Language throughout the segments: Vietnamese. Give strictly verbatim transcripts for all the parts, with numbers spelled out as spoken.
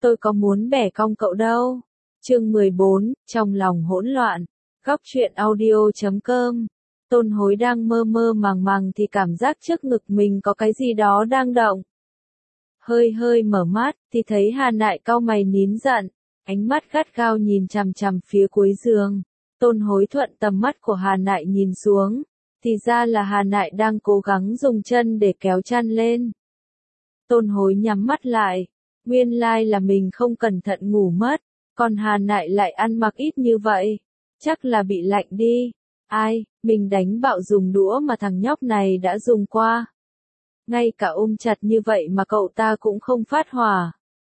tôi có muốn bẻ cong cậu đâu. Chương mười bốn, trong lòng hỗn loạn. Góc truyện audio chấm com. Tôn Hối đang mơ mơ màng màng thì cảm giác trước ngực mình có cái gì đó đang động. Hơi hơi mở mắt thì thấy Hà Nại cau mày nín giận, ánh mắt gắt gao nhìn chằm chằm phía cuối giường. Tôn Hối thuận tầm mắt của Hà Nại nhìn xuống, thì ra là Hà Nại đang cố gắng dùng chân để kéo chăn lên. Tôn Hối nhắm mắt lại, nguyên lai là mình không cẩn thận ngủ mất, còn Hà Nại lại ăn mặc ít như vậy, chắc là bị lạnh đi. Ai, mình đánh bạo dùng đũa mà thằng nhóc này đã dùng qua. Ngay cả ôm chặt như vậy mà cậu ta cũng không phát hỏa.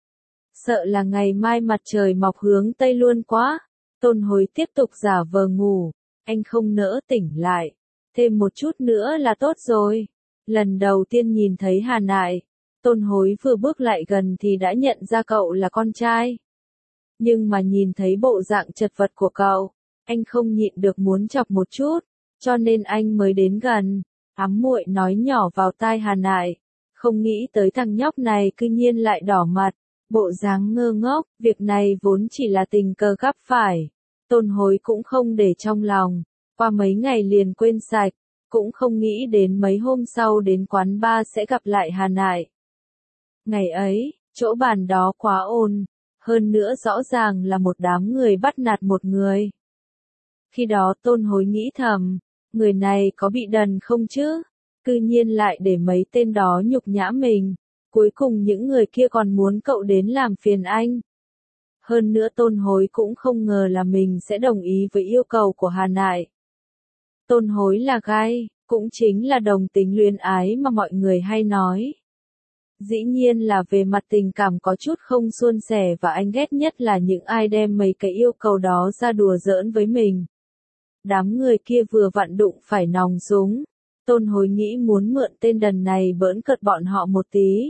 Sợ là ngày mai mặt trời mọc hướng Tây luôn quá. Tôn Hối tiếp tục giả vờ ngủ, anh không nỡ tỉnh lại. Thêm một chút nữa là tốt rồi. Lần đầu tiên nhìn thấy Hà Nại, Tôn Hối vừa bước lại gần thì đã nhận ra cậu là con trai. Nhưng mà nhìn thấy bộ dạng chật vật của cậu, anh không nhịn được muốn chọc một chút, cho nên anh mới đến gần, ấm muội nói nhỏ vào tai Hà Nại. Không nghĩ tới thằng nhóc này cư nhiên lại đỏ mặt, bộ dáng ngơ ngốc, việc này vốn chỉ là tình cờ gặp phải. Tôn Hối cũng không để trong lòng, qua mấy ngày liền quên sạch, cũng không nghĩ đến mấy hôm sau đến quán bar sẽ gặp lại Hà Nại. Ngày ấy, chỗ bàn đó quá ồn, hơn nữa rõ ràng là một đám người bắt nạt một người. Khi đó Tôn Hối nghĩ thầm, người này có bị đần không chứ, cư nhiên lại để mấy tên đó nhục nhã mình, cuối cùng những người kia còn muốn cậu đến làm phiền anh. Hơn nữa Tôn Hối cũng không ngờ là mình sẽ đồng ý với yêu cầu của Hà Nại. Tôn Hối là gai, cũng chính là đồng tính luyến ái mà mọi người hay nói. Dĩ nhiên là về mặt tình cảm có chút không suôn sẻ và anh ghét nhất là những ai đem mấy cái yêu cầu đó ra đùa giỡn với mình. Đám người kia vừa vặn đụng phải nòng súng. Tôn Hối nghĩ muốn mượn tên đần này bỡn cợt bọn họ một tí.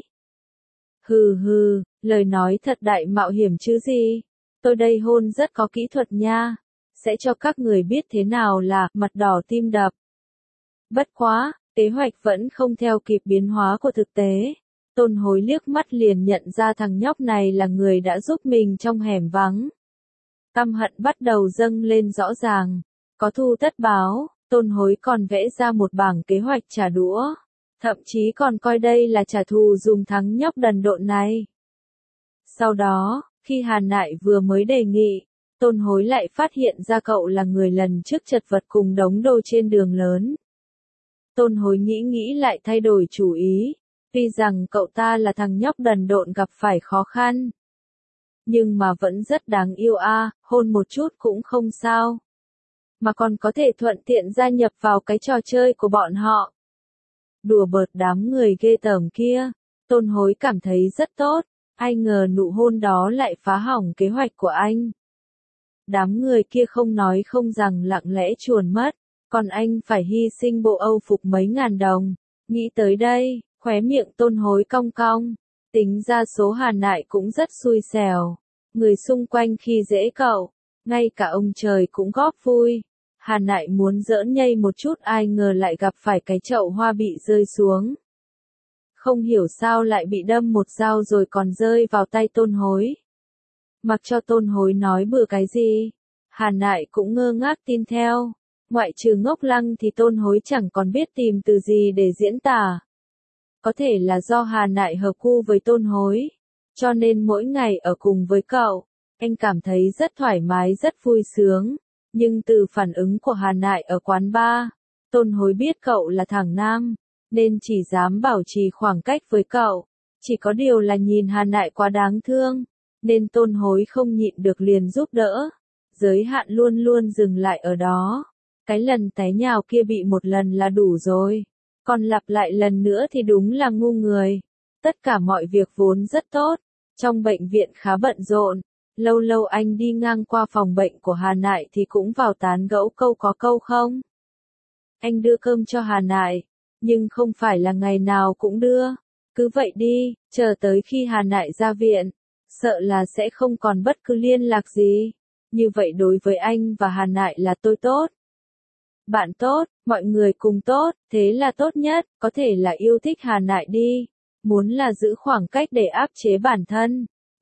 Hừ hừ, lời nói thật đại mạo hiểm chứ gì. Tôi đây hôn rất có kỹ thuật nha. Sẽ cho các người biết thế nào là mặt đỏ tim đập. Bất quá, kế hoạch vẫn không theo kịp biến hóa của thực tế. Tôn Hối liếc mắt liền nhận ra thằng nhóc này là người đã giúp mình trong hẻm vắng. Căm hận bắt đầu dâng lên rõ ràng. Có thù tất báo, Tôn Hối còn vẽ ra một bảng kế hoạch trả đũa. Thậm chí còn coi đây là trả thù dùng thằng nhóc đần độn này. Sau đó, khi Hà Nại vừa mới đề nghị, Tôn Hối lại phát hiện ra cậu là người lần trước chật vật cùng đống đồ trên đường lớn. Tôn Hối nghĩ nghĩ lại thay đổi chủ ý, tuy rằng cậu ta là thằng nhóc đần độn gặp phải khó khăn. Nhưng mà vẫn rất đáng yêu a, à, hôn một chút cũng không sao. Mà còn có thể thuận tiện gia nhập vào cái trò chơi của bọn họ. Đùa bợt đám người ghê tởm kia, Tôn Hối cảm thấy rất tốt, ai ngờ nụ hôn đó lại phá hỏng kế hoạch của anh. Đám người kia không nói không rằng lặng lẽ chuồn mất, còn anh phải hy sinh bộ âu phục mấy ngàn đồng. Nghĩ tới đây, khóe miệng Tôn Hối cong cong, tính ra số Hà Nại cũng rất xui xẻo. Người xung quanh khi dễ cậu, ngay cả ông trời cũng góp vui. Hà Nại muốn giỡn nhây một chút ai ngờ lại gặp phải cái chậu hoa bị rơi xuống. Không hiểu sao lại bị đâm một dao rồi còn rơi vào tay Tôn Hối. Mặc cho Tôn Hối nói bừa cái gì, Hà Nại cũng ngơ ngác tin theo. Ngoại trừ ngốc lăng thì Tôn Hối chẳng còn biết tìm từ gì để diễn tả. Có thể là do Hà Nại hợp gu với Tôn Hối, cho nên mỗi ngày ở cùng với cậu, anh cảm thấy rất thoải mái rất vui sướng. Nhưng từ phản ứng của Hà Nại ở quán bar, Tôn Hối biết cậu là thằng nam, nên chỉ dám bảo trì khoảng cách với cậu. Chỉ có điều là nhìn Hà Nại quá đáng thương, nên Tôn Hối không nhịn được liền giúp đỡ. Giới hạn luôn luôn dừng lại ở đó. Cái lần té nhào kia bị một lần là đủ rồi. Còn lặp lại lần nữa thì đúng là ngu người. Tất cả mọi việc vốn rất tốt. Trong bệnh viện khá bận rộn. Lâu lâu anh đi ngang qua phòng bệnh của Hà Nại thì cũng vào tán gẫu câu có câu không. Anh đưa cơm cho Hà Nại, nhưng không phải là ngày nào cũng đưa. Cứ vậy đi, chờ tới khi Hà Nại ra viện, sợ là sẽ không còn bất cứ liên lạc gì. Như vậy đối với anh và Hà Nại là tôi tốt. Bạn tốt, mọi người cùng tốt, thế là tốt nhất, có thể là yêu thích Hà Nại đi. Muốn là giữ khoảng cách để áp chế bản thân.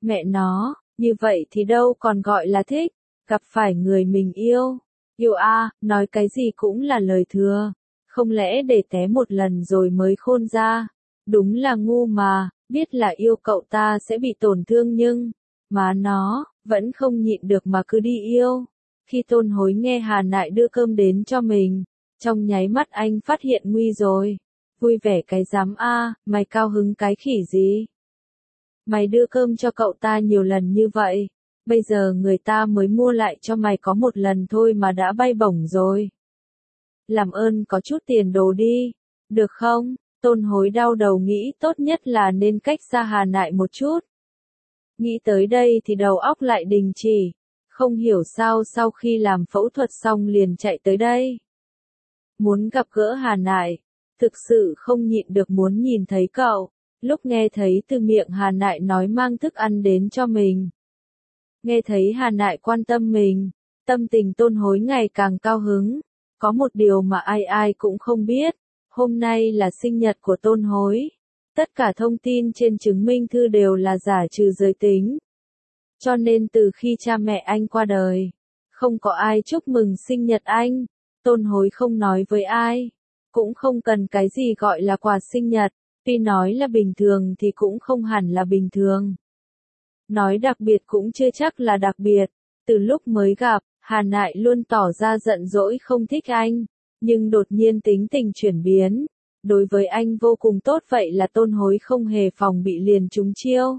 Mẹ nó, như vậy thì đâu còn gọi là thích, gặp phải người mình yêu. Yêu a, à, nói cái gì cũng là lời thừa. Không lẽ để té một lần rồi mới khôn ra. Đúng là ngu mà, biết là yêu cậu ta sẽ bị tổn thương nhưng, mà nó, vẫn không nhịn được mà cứ đi yêu. Khi Tôn Hối nghe Hà Nại đưa cơm đến cho mình, trong nháy mắt anh phát hiện nguy rồi. Vui vẻ cái dám a, mày cao hứng cái khỉ gì? Mày đưa cơm cho cậu ta nhiều lần như vậy, bây giờ người ta mới mua lại cho mày có một lần thôi mà đã bay bổng rồi. Làm ơn có chút tiền đồ đi, được không? Tôn Hối đau đầu nghĩ tốt nhất là nên cách xa Hà Nại một chút. Nghĩ tới đây thì đầu óc lại đình chỉ, không hiểu sao sau khi làm phẫu thuật xong liền chạy tới đây. Muốn gặp gỡ Hà Nại, thực sự không nhịn được muốn nhìn thấy cậu, lúc nghe thấy từ miệng Hà Nại nói mang thức ăn đến cho mình. Nghe thấy Hà Nại quan tâm mình, tâm tình Tôn Hối ngày càng cao hứng, có một điều mà ai ai cũng không biết, hôm nay là sinh nhật của Tôn Hối. Tất cả thông tin trên chứng minh thư đều là giả trừ giới tính. Cho nên từ khi cha mẹ anh qua đời, không có ai chúc mừng sinh nhật anh, Tôn Hối không nói với ai, cũng không cần cái gì gọi là quà sinh nhật, tuy nói là bình thường thì cũng không hẳn là bình thường. Nói đặc biệt cũng chưa chắc là đặc biệt, từ lúc mới gặp, Hà Nại luôn tỏ ra giận dỗi không thích anh, nhưng đột nhiên tính tình chuyển biến. Đối với anh vô cùng tốt vậy là Tôn Hối không hề phòng bị liền trúng chiêu.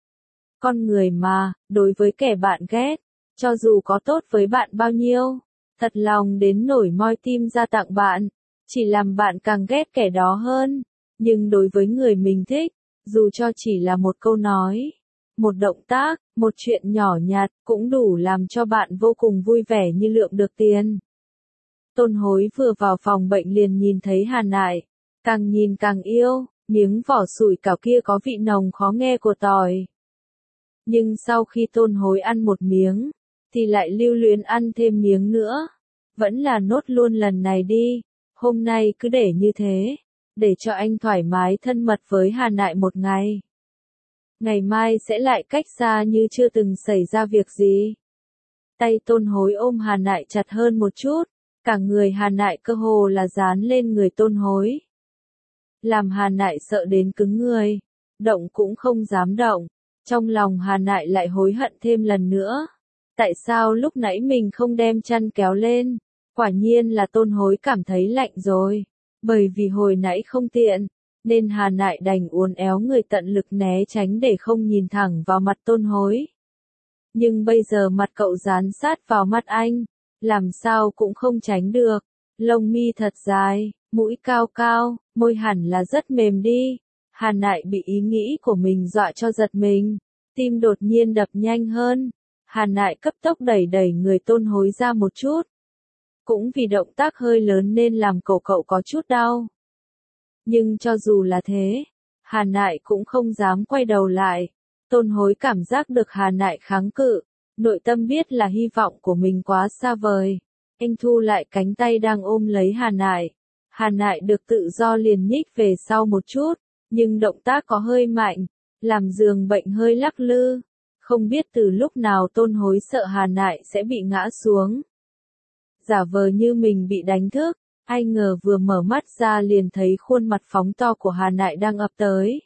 Con người mà, đối với kẻ bạn ghét, cho dù có tốt với bạn bao nhiêu, thật lòng đến nổi moi tim ra tặng bạn, chỉ làm bạn càng ghét kẻ đó hơn. Nhưng đối với người mình thích, dù cho chỉ là một câu nói, một động tác, một chuyện nhỏ nhặt, cũng đủ làm cho bạn vô cùng vui vẻ như lượm được tiền. Tôn Hối vừa vào phòng bệnh liền nhìn thấy Hà Nại. Càng nhìn càng yêu, miếng vỏ sủi cảo kia có vị nồng khó nghe của tỏi. Nhưng sau khi Tôn Hối ăn một miếng, thì lại lưu luyến ăn thêm miếng nữa. Vẫn là nốt luôn lần này đi, hôm nay cứ để như thế, để cho anh thoải mái thân mật với Hà Nại một ngày. Ngày mai sẽ lại cách xa như chưa từng xảy ra việc gì. Tay Tôn Hối ôm Hà Nại chặt hơn một chút, cả người Hà Nại cơ hồ là dán lên người Tôn Hối. Làm Hà Nại sợ đến cứng người, động cũng không dám động, trong lòng Hà Nại lại hối hận thêm lần nữa. Tại sao lúc nãy mình không đem chăn kéo lên? Quả nhiên là Tôn Hối cảm thấy lạnh rồi, bởi vì hồi nãy không tiện, nên Hà Nại đành uốn éo người tận lực né tránh để không nhìn thẳng vào mặt Tôn Hối. Nhưng bây giờ mặt cậu dán sát vào mắt anh, làm sao cũng không tránh được, lông mi thật dài. Mũi cao cao, môi hẳn là rất mềm đi. Hà Nại bị ý nghĩ của mình dọa cho giật mình, tim đột nhiên đập nhanh hơn. Hà Nại cấp tốc đẩy đẩy người Tôn Hối ra một chút. Cũng vì động tác hơi lớn nên làm cậu cậu có chút đau. Nhưng cho dù là thế, Hà Nại cũng không dám quay đầu lại. Tôn Hối cảm giác được Hà Nại kháng cự, nội tâm biết là hy vọng của mình quá xa vời. Anh thu lại cánh tay đang ôm lấy Hà Nại. Hà Nại được tự do liền nhích về sau một chút, nhưng động tác có hơi mạnh, làm giường bệnh hơi lắc lư. Không biết từ lúc nào Tôn Hối sợ Hà Nại sẽ bị ngã xuống. Giả vờ như mình bị đánh thức, ai ngờ vừa mở mắt ra liền thấy khuôn mặt phóng to của Hà Nại đang ập tới.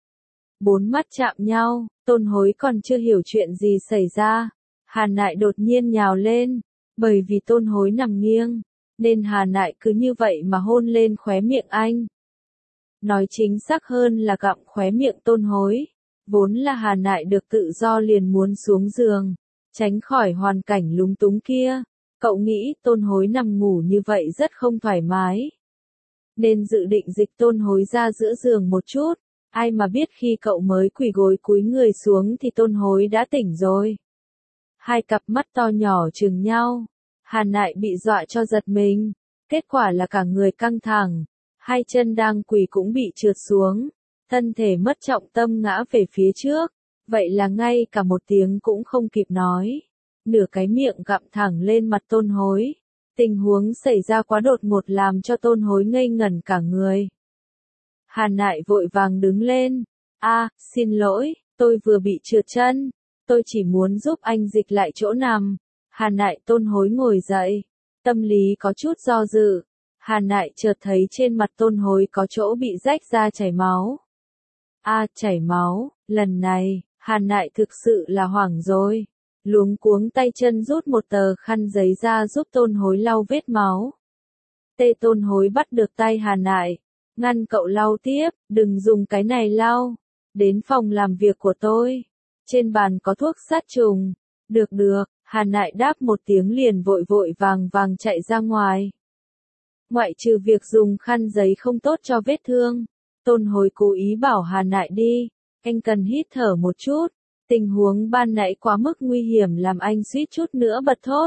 Bốn mắt chạm nhau, Tôn Hối còn chưa hiểu chuyện gì xảy ra. Hà Nại đột nhiên nhào lên, bởi vì Tôn Hối nằm nghiêng, nên Hà Nại cứ như vậy mà hôn lên khóe miệng anh. Nói chính xác hơn là gặm khóe miệng Tôn Hối. Vốn là Hà Nại được tự do liền muốn xuống giường, tránh khỏi hoàn cảnh lúng túng kia. Cậu nghĩ Tôn Hối nằm ngủ như vậy rất không thoải mái, nên dự định dịch Tôn Hối ra giữa giường một chút. Ai mà biết khi cậu mới quỳ gối cúi người xuống thì Tôn Hối đã tỉnh rồi. Hai cặp mắt to nhỏ chừng nhau. Hà Nại bị dọa cho giật mình, kết quả là cả người căng thẳng, hai chân đang quỳ cũng bị trượt xuống, thân thể mất trọng tâm ngã về phía trước, vậy là ngay cả một tiếng cũng không kịp nói, nửa cái miệng gặm thẳng lên mặt Tôn Hối. Tình huống xảy ra quá đột ngột làm cho Tôn Hối ngây ngẩn cả người. Hà Nại vội vàng đứng lên, a, xin lỗi, tôi vừa bị trượt chân, tôi chỉ muốn giúp anh dịch lại chỗ nằm. Hàn Nại Tôn Hối ngồi dậy, tâm lý có chút do dự. Hàn Nại chợt thấy trên mặt Tôn Hối có chỗ bị rách ra chảy máu. A, à, chảy máu, lần này, Hàn Nại thực sự là hoảng rồi. Luống cuống tay chân rút một tờ khăn giấy ra giúp Tôn Hối lau vết máu. Tê Tôn Hối bắt được tay Hàn Nại, ngăn cậu lau tiếp, đừng dùng cái này lau. Đến phòng làm việc của tôi. Trên bàn có thuốc sát trùng. Được được, Hàn Nại đáp một tiếng liền vội vội vàng vàng chạy ra ngoài. Ngoại trừ việc dùng khăn giấy không tốt cho vết thương, Tôn Hối cố ý bảo Hàn Nại đi, anh cần hít thở một chút, tình huống ban nãy quá mức nguy hiểm làm anh suýt chút nữa bật thốt.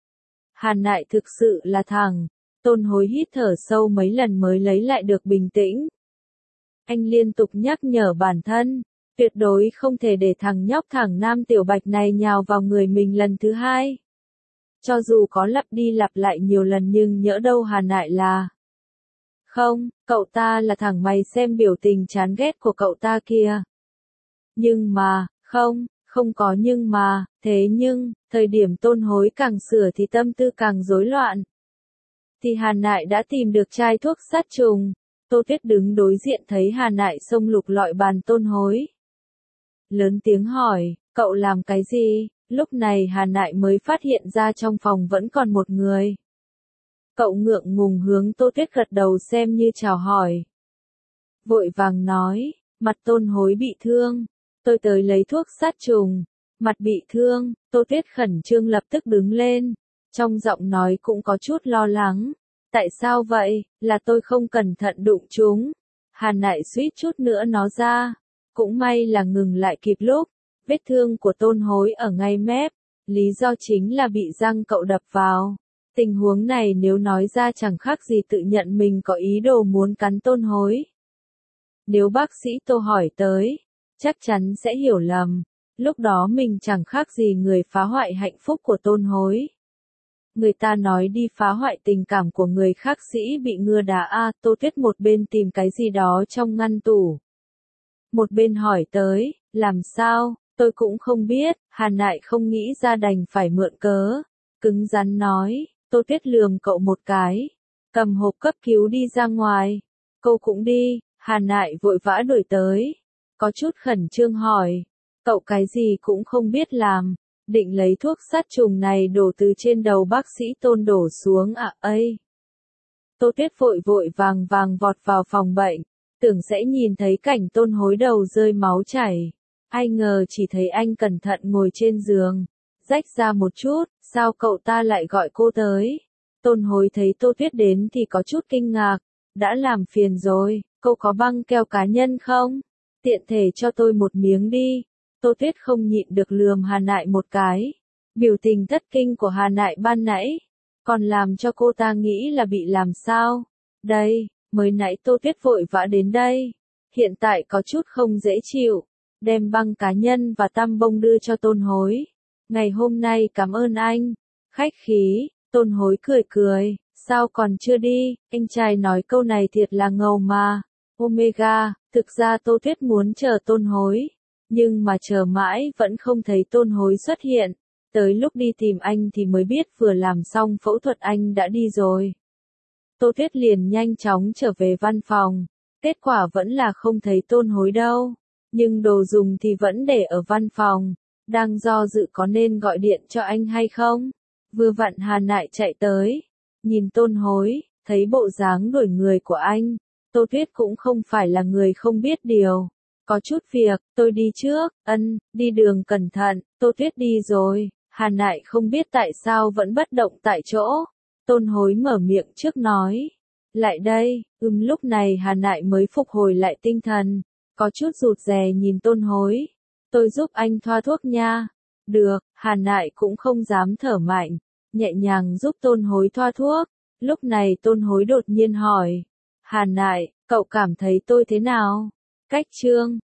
Hàn Nại thực sự là thằng, Tôn Hối hít thở sâu mấy lần mới lấy lại được bình tĩnh. Anh liên tục nhắc nhở bản thân, tuyệt đối không thể để thằng nhóc thẳng Nam Tiểu Bạch này nhào vào người mình lần thứ hai. Cho dù có lặp đi lặp lại nhiều lần nhưng nhỡ đâu Hàn Nại là. Không, cậu ta là thằng mày xem biểu tình chán ghét của cậu ta kìa. Nhưng mà, không, không có nhưng mà, thế nhưng, thời điểm Tôn Hối càng sửa thì tâm tư càng rối loạn. Thì Hàn Nại đã tìm được chai thuốc sát trùng. Tô Tuyết đứng đối diện thấy Hàn Nại xông lục lọi bàn Tôn Hối. Lớn tiếng hỏi, cậu làm cái gì? Lúc này Hàn Nại mới phát hiện ra trong phòng vẫn còn một người. Cậu ngượng ngùng hướng Tô Tuyết gật đầu xem như chào hỏi. Vội vàng nói, mặt Tôn Hối bị thương. Tôi tới lấy thuốc sát trùng. Mặt bị thương, Tô Tuyết khẩn trương lập tức đứng lên. Trong giọng nói cũng có chút lo lắng. Tại sao vậy, là tôi không cẩn thận đụng chúng. Hàn Nại suýt chút nữa nó ra. Cũng may là ngừng lại kịp lúc. Vết thương của Tôn Hối ở ngay mép. Lý do chính là bị răng cậu đập vào. Tình huống này nếu nói ra chẳng khác gì tự nhận mình có ý đồ muốn cắn Tôn Hối. Nếu bác sĩ Tô hỏi tới, chắc chắn sẽ hiểu lầm. Lúc đó mình chẳng khác gì người phá hoại hạnh phúc của Tôn Hối. Người ta nói đi phá hoại tình cảm của người khác sĩ bị ngưa đá a. Tô Tuyết một bên tìm cái gì đó trong ngăn tủ. Một bên hỏi tới, làm sao, tôi cũng không biết. Hàn Nại không nghĩ ra đành phải mượn cớ. Cứng rắn nói, Tô Tuyết lườm cậu một cái. Cầm hộp cấp cứu đi ra ngoài. Cô cũng đi, Hàn Nại vội vã đuổi tới. Có chút khẩn trương hỏi, cậu cái gì cũng không biết làm. Định lấy thuốc sát trùng này đổ từ trên đầu bác sĩ Tôn đổ xuống à ấy. Tô Tuyết vội vội vàng vàng vọt vào phòng bệnh, tưởng sẽ nhìn thấy cảnh Tôn Hối đầu rơi máu chảy. Ai ngờ chỉ thấy anh cẩn thận ngồi trên giường, rách ra một chút, sao cậu ta lại gọi cô tới. Tôn Hối thấy Tô Tuyết đến thì có chút kinh ngạc, đã làm phiền rồi, cô có băng keo cá nhân không? Tiện thể cho tôi một miếng đi. Tô Tuyết không nhịn được lườm Hàn Nại một cái. Biểu tình thất kinh của Hàn Nại ban nãy, còn làm cho cô ta nghĩ là bị làm sao. Đây, mới nãy Tô Tuyết vội vã đến đây. Hiện tại có chút không dễ chịu. Đem băng cá nhân và tăm bông đưa cho Tôn Hối. Ngày hôm nay cảm ơn anh. Khách khí, Tôn Hối cười cười. Sao còn chưa đi, anh trai nói câu này thiệt là ngầu mà. Omega, thực ra Tô Tuyết muốn chờ Tôn Hối. Nhưng mà chờ mãi vẫn không thấy Tôn Hối xuất hiện. Tới lúc đi tìm anh thì mới biết vừa làm xong phẫu thuật anh đã đi rồi. Tô Tuyết liền nhanh chóng trở về văn phòng. Kết quả vẫn là không thấy Tôn Hối đâu. Nhưng đồ dùng thì vẫn để ở văn phòng. Đang do dự có nên gọi điện cho anh hay không. Vừa vặn Hàn Nại chạy tới. Nhìn Tôn Hối, thấy bộ dáng đuổi người của anh. Tô Tuyết cũng không phải là người không biết điều. Có chút việc, tôi đi trước, ân, đi đường cẩn thận. Tô Tuyết đi rồi. Hàn Nại không biết tại sao vẫn bất động tại chỗ. Tôn Hối mở miệng trước nói. Lại đây, ừm lúc này Hàn Nại mới phục hồi lại tinh thần. Có chút rụt rè nhìn Tôn Hối. Tôi giúp anh thoa thuốc nha. Được, Hàn Nại cũng không dám thở mạnh. Nhẹ nhàng giúp Tôn Hối thoa thuốc. Lúc này Tôn Hối đột nhiên hỏi. Hàn Nại, cậu cảm thấy tôi thế nào? Cách trương,